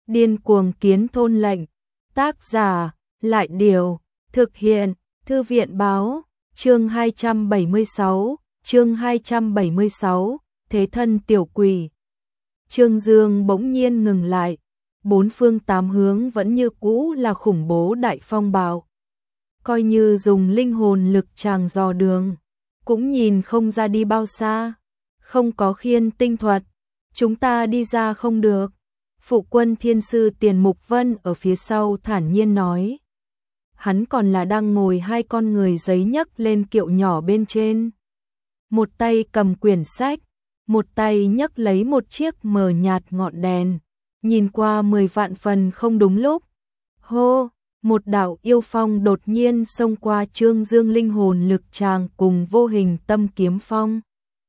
Điên cuồng kiến thôn lệnh. Tác giả, Lại Điều. Thực hiện, Thư viện báo. Chương 276, chương 276, Thế thân tiểu quỷ. Trương Dương bỗng nhiên ngừng lại. Bốn phương tám hướng vẫn như cũ là khủng bố đại phong bạo. Coi như dùng linh hồn lực tràng dò đường, cũng nhìn không ra đi bao xa. Không có khiên tinh thuật, chúng ta đi ra không được. Phụ quân thiên sư Tiền Mục Vân ở phía sau thản nhiên nói. Hắn còn là đang ngồi hai con người giấy nhấc lên kiệu nhỏ bên trên. Một tay cầm quyển sách, một tay nhấc lấy một chiếc mờ nhạt ngọn đèn. Nhìn qua 10 vạn phần không đúng lúc. Hô, một đạo yêu phong đột nhiên xông qua Trương Dương linh hồn lực tràng cùng vô hình tâm kiếm phong.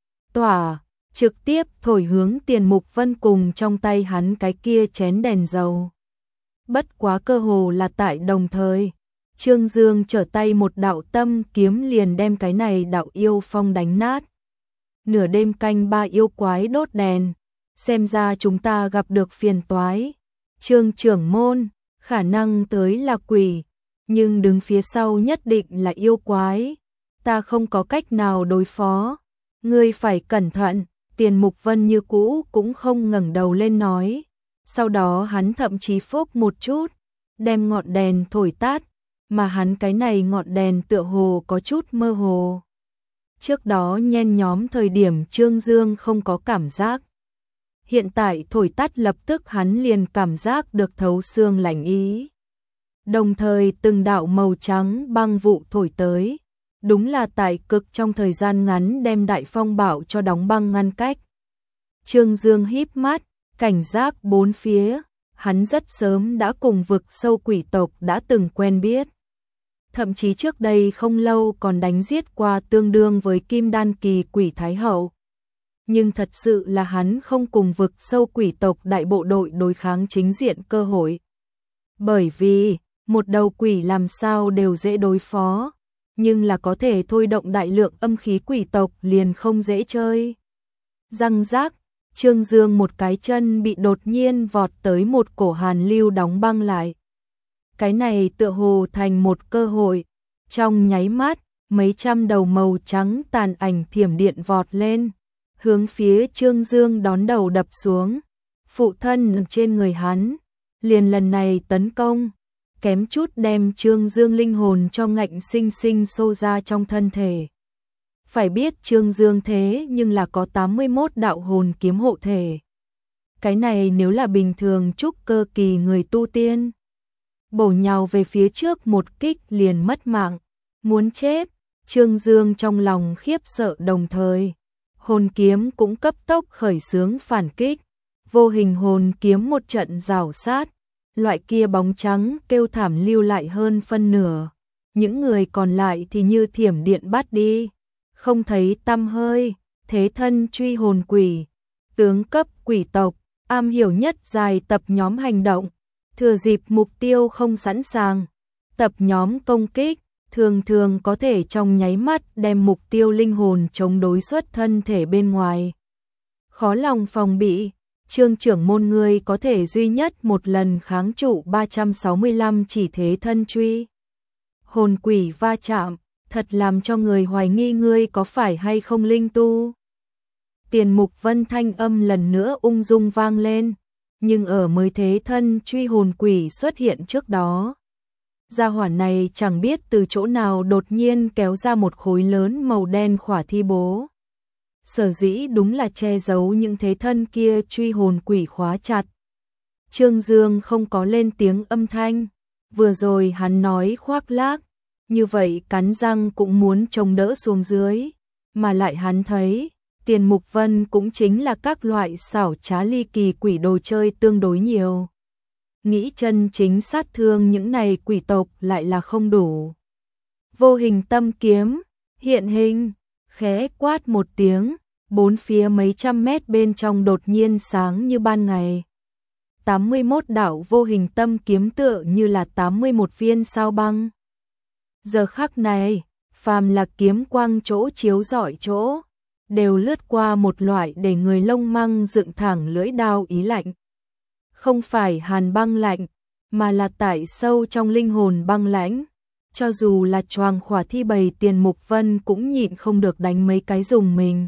Tỏa, trực tiếp thổi hướng Tiền Mục Vân cùng trong tay hắn cái kia chén đèn dầu. Bất quá cơ hồ là tại đồng thời, Trương Dương trở tay một đạo tâm kiếm liền đem cái này đạo yêu phong đánh nát. Nửa đêm canh ba yêu quái đốt đèn, xem ra chúng ta gặp được phiền toái. Trương trưởng môn, khả năng tới là quỷ, nhưng đứng phía sau nhất định là yêu quái. Ta không có cách nào đối phó, ngươi phải cẩn thận. Tiền Mục Vân như cũ cũng không ngẩng đầu lên nói. Sau đó hắn thậm chí phốc một chút, đem ngọn đèn thổi tắt, mà hắn cái này ngọn đèn tựa hồ có chút mơ hồ. Trước đó nhen nhóm thời điểm Trương Dương không có cảm giác. Hiện tại thổi tắt lập tức hắn liền cảm giác được thấu xương lạnh ý. Đồng thời từng đạo màu trắng băng vụ thổi tới. Đúng là tại cực trong thời gian ngắn đem đại phong bạo cho đóng băng ngăn cách. Trương Dương híp mắt, cảnh giác bốn phía. Hắn rất sớm đã cùng vực sâu quỷ tộc đã từng quen biết. Thậm chí trước đây không lâu còn đánh giết qua tương đương với kim đan kỳ quỷ thái hậu. Nhưng thật sự là hắn không cùng vực sâu quỷ tộc đại bộ đội đối kháng chính diện cơ hội. Bởi vì, một đầu quỷ làm sao đều dễ đối phó, nhưng là có thể thôi động đại lượng âm khí quỷ tộc liền không dễ chơi. Răng rác, Trương Dương một cái chân bị đột nhiên vọt tới một cổ hàn lưu đóng băng lại. Cái này tựa hồ thành một cơ hội. Trong nháy mắt, mấy trăm đầu màu trắng tàn ảnh thiểm điện vọt lên, hướng phía Trương Dương đón đầu đập xuống. Phụ thân trên người hắn, liền lần này tấn công, kém chút đem Trương Dương linh hồn cho ngạnh sinh sinh xô ra trong thân thể. Phải biết Trương Dương thế nhưng là có 81 đạo hồn kiếm hộ thể. Cái này nếu là bình thường trúc cơ kỳ người tu tiên, bổ nhào về phía trước một kích liền mất mạng, muốn chết. Trương Dương trong lòng khiếp sợ đồng thời, hồn kiếm cũng cấp tốc khởi xướng phản kích, vô hình hồn kiếm một trận rào sát, loại kia bóng trắng kêu thảm lưu lại hơn phân nửa, những người còn lại thì như thiểm điện bắt đi, không thấy tăm hơi. Thế thân truy hồn quỷ, tướng cấp quỷ tộc, am hiểu nhất dài tập nhóm hành động. Thừa dịp mục tiêu không sẵn sàng, tập nhóm công kích, thường thường có thể trong nháy mắt đem mục tiêu linh hồn chống đối xuất thân thể bên ngoài. Khó lòng phòng bị, Trương trưởng môn ngươi có thể duy nhất một lần kháng trụ 365 chỉ thế thân truy hồn quỷ va chạm, thật làm cho người hoài nghi ngươi có phải hay không linh tu. Tiền Mục Vân thanh âm lần nữa ung dung vang lên. Nhưng ở mới thế thân truy hồn quỷ xuất hiện trước đó, gia hỏa này chẳng biết từ chỗ nào đột nhiên kéo ra một khối lớn màu đen khỏa thi bố. Sở dĩ đúng là che giấu những thế thân kia truy hồn quỷ khóa chặt. Trương Dương không có lên tiếng âm thanh, vừa rồi hắn nói khoác lác, như vậy cắn răng cũng muốn chống đỡ xuống dưới, mà lại hắn thấy Tiền Mục Vân cũng chính là các loại xảo trá ly kỳ quỷ đồ chơi tương đối nhiều. Nghĩ chân chính sát thương những này quỷ tộc lại là không đủ. Vô hình tâm kiếm, hiện hình, khẽ quát một tiếng, bốn phía mấy trăm mét bên trong đột nhiên sáng như ban ngày. 81 đạo vô hình tâm kiếm tựa như là 81 viên sao băng. Giờ khắc này, phàm là kiếm quang chỗ chiếu rọi chỗ, đều lướt qua một loại để người lông măng dựng thẳng lưỡi đao ý lạnh. không phải hàn băng lạnh, mà là tại sâu trong linh hồn băng lãnh. Cho dù là choàng khỏa thi bầy Tiền Mục Vân cũng nhịn không được đánh mấy cái dùng mình.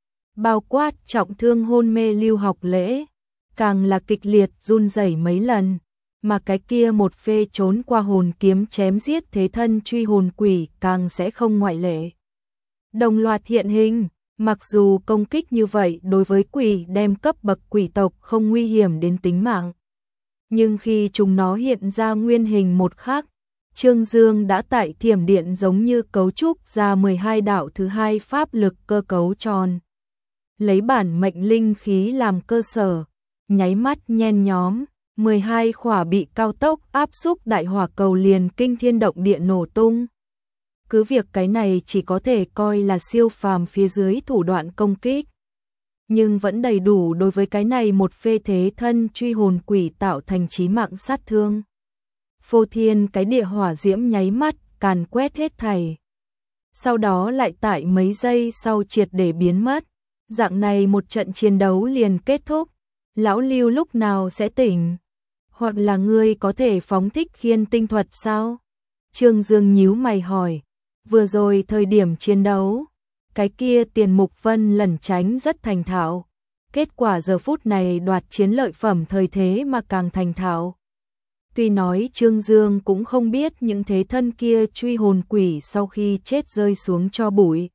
Bao quát trọng thương hôn mê Lưu Học Lễ, càng là kịch liệt run rẩy mấy lần, mà cái kia một phê trốn qua hồn kiếm chém giết thế thân truy hồn quỷ càng sẽ không ngoại lệ. Đồng loạt hiện hình, mặc dù công kích như vậy đối với quỷ đem cấp bậc quỷ tộc không nguy hiểm đến tính mạng, nhưng khi chúng nó hiện ra nguyên hình một khắc, Trương Dương đã tại thiểm điện giống như cấu trúc ra 12 đạo thứ hai pháp lực cơ cấu tròn. Lấy bản mệnh linh khí làm cơ sở, nháy mắt nhen nhóm, 12 khỏa bị cao tốc áp xúc đại hỏa cầu liền kinh thiên động địa nổ tung. Cứ việc cái này chỉ có thể coi là siêu phàm phía dưới thủ đoạn công kích, nhưng vẫn đầy đủ đối với cái này một phê thế thân truy hồn quỷ tạo thành chí mạng sát thương. Phô thiên cái địa hỏa diễm nháy mắt càn quét hết thảy. Sau đó lại tại mấy giây sau triệt để biến mất. Dạng này một trận chiến đấu liền kết thúc. Lão Lưu lúc nào sẽ tỉnh? Hoặc là ngươi có thể phóng thích khiên tinh thuật sao? Trương Dương nhíu mày hỏi. Vừa rồi thời điểm chiến đấu, cái kia Tiền Mục Vân lẩn tránh rất thành thạo. Kết quả giờ phút này đoạt chiến lợi phẩm thời thế mà càng thành thạo. Tuy nói Trương Dương cũng không biết những thế thân kia truy hồn quỷ sau khi chết rơi xuống cho bụi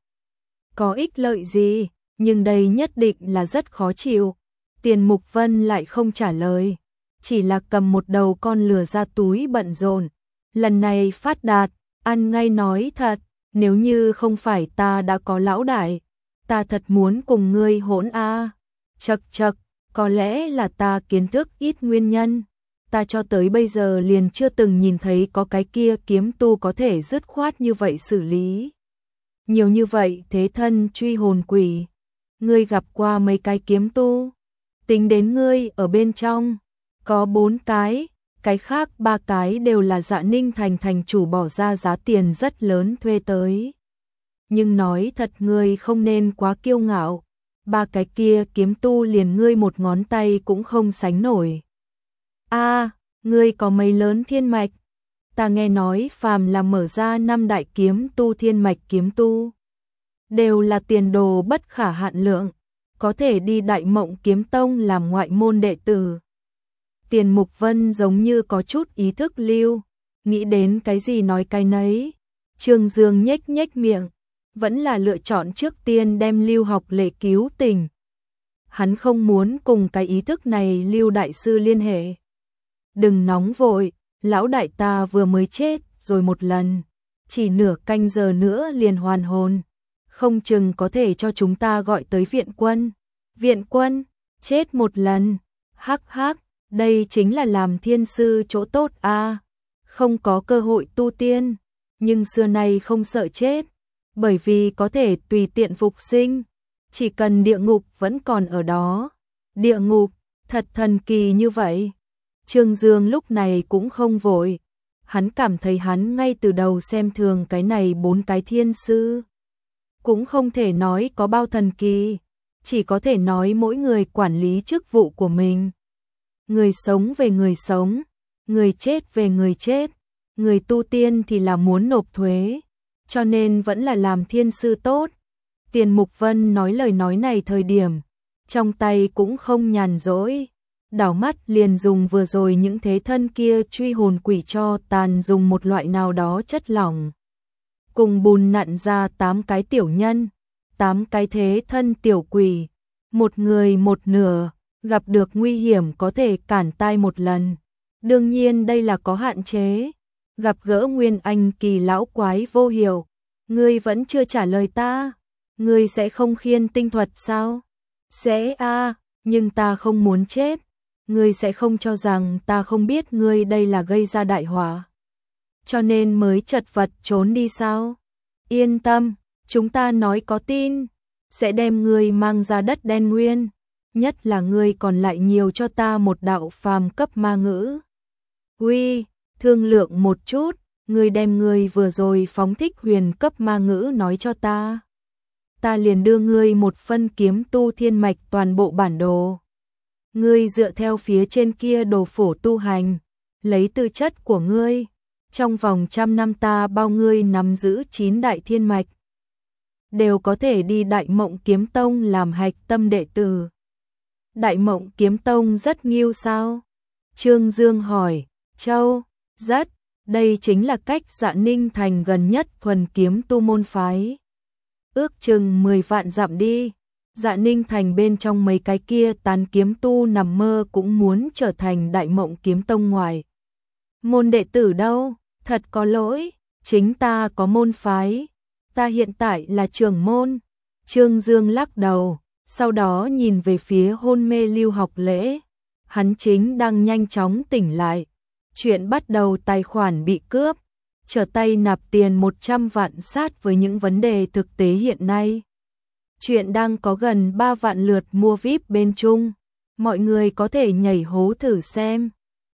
có ích lợi gì, nhưng đây nhất định là rất khó chịu. Tiền Mục Vân lại không trả lời, chỉ là cầm một đầu con lừa ra túi bận rộn. Lần này phát đạt, ăn ngay nói thật, nếu như không phải ta đã có lão đại, ta thật muốn cùng ngươi hỗn a. Chậc chậc, có lẽ là ta kiến thức ít nguyên nhân. Ta cho tới bây giờ liền chưa từng nhìn thấy có cái kia kiếm tu có thể dứt khoát như vậy xử lý. Nhiều như vậy thế thân truy hồn quỷ. Ngươi gặp qua mấy cái kiếm tu? Tính đến ngươi ở bên trong, có 4 cái khác 3 cái đều là Dạ Ninh Thành thành chủ bỏ ra giá tiền rất lớn thuê tới. Nhưng nói thật ngươi không nên quá kiêu ngạo, 3 cái kia kiếm tu liền ngươi một ngón tay cũng không sánh nổi. A, ngươi có mấy lớn thiên mạch? Ta nghe nói phàm là mở ra 5 đại kiếm tu thiên mạch kiếm tu, đều là tiền đồ bất khả hạn lượng, có thể đi Đại Mộng Kiếm Tông làm ngoại môn đệ tử. Tiền Mục Vân giống như có chút ý thức lưu, nghĩ đến cái gì nói cái nấy. Trương Dương nhếch nhếch miệng, vẫn là lựa chọn trước tiên đem Lưu Học Lễ cứu tỉnh. Hắn không muốn cùng cái ý thức này Lưu đại sư liên hệ. Đừng nóng vội, lão đại ta vừa mới chết rồi một lần, chỉ nửa canh giờ nữa liền hoàn hồn, không chừng có thể cho chúng ta gọi tới viện quân. Viện quân, chết một lần, hắc hắc, đây chính là làm thiên sư chỗ tốt a. Không có cơ hội tu tiên, nhưng xưa nay không sợ chết, bởi vì có thể tùy tiện phục sinh, chỉ cần địa ngục vẫn còn ở đó. Địa ngục, thật thần kỳ như vậy. Trương Dương lúc này cũng không vội, hắn cảm thấy hắn ngay từ đầu xem thường cái này 4 cái thiên sư. Cũng không thể nói có bao thần kỳ, chỉ có thể nói mỗi người quản lý chức vụ của mình. Người sống về người sống, người chết về người chết, người tu tiên thì là muốn nộp thuế, cho nên vẫn là làm thiên sư tốt. Tiền Mục Vân nói lời nói này thời điểm, trong tay cũng không nhàn rỗi, đảo mắt liền dùng vừa rồi những thế thân kia truy hồn quỷ cho tàn dùng một loại nào đó chất lỏng. Cùng bùn nặn ra 8 cái tiểu nhân, 8 cái thế thân tiểu quỷ, một người một nửa, gặp được nguy hiểm có thể cản tai một lần. Đương nhiên đây là có hạn chế. Gặp gỡ Nguyên Anh kỳ lão quái vô hiệu, ngươi vẫn chưa trả lời ta, ngươi sẽ không khiên tinh thuật sao? Sẽ a, nhưng ta không muốn chết. Ngươi sẽ không cho rằng ta không biết ngươi đây là gây ra đại họa, cho nên mới chật vật trốn đi sao? Yên tâm, chúng ta nói có tin, sẽ đem ngươi mang ra đất đen nguyên, nhất là ngươi còn lại nhiều cho ta một đạo phàm cấp ma ngữ. Uy, thương lượng một chút, ngươi đem ngươi vừa rồi phóng thích huyền cấp ma ngữ nói cho ta. Ta liền đưa ngươi một phân kiếm tu thiên mạch toàn bộ bản đồ. Ngươi dựa theo phía trên kia đồ phổ tu hành, lấy tư chất của ngươi, trong vòng 100 năm ta bao ngươi nắm giữ 9 đại thiên mạch, đều có thể đi Đại Mộng Kiếm Tông làm hạch tâm đệ tử. Đại Mộng Kiếm Tông rất nghiêu sao? Trương Dương hỏi. Châu, rất, đây chính là cách Dạ Ninh Thành gần nhất thuần kiếm tu môn phái. Ước chừng 10 vạn dặm đi. Dạ Ninh Thành bên trong mấy cái kia tán kiếm tu nằm mơ cũng muốn trở thành Đại Mộng Kiếm Tông ngoài. Môn đệ tử đâu? Thật có lỗi, chính ta có môn phái. Ta hiện tại là trưởng môn. Trương Dương lắc đầu, sau đó nhìn về phía hôn mê Lưu Học Lễ. Hắn chính đang nhanh chóng tỉnh lại. Chuyện bắt đầu tài khoản bị cướp, trở tay nạp tiền 100 vạn sát với những vấn đề thực tế hiện nay. Chuyện đang có gần 3 vạn lượt mua VIP bên Trung. Mọi người có thể nhảy hố thử xem.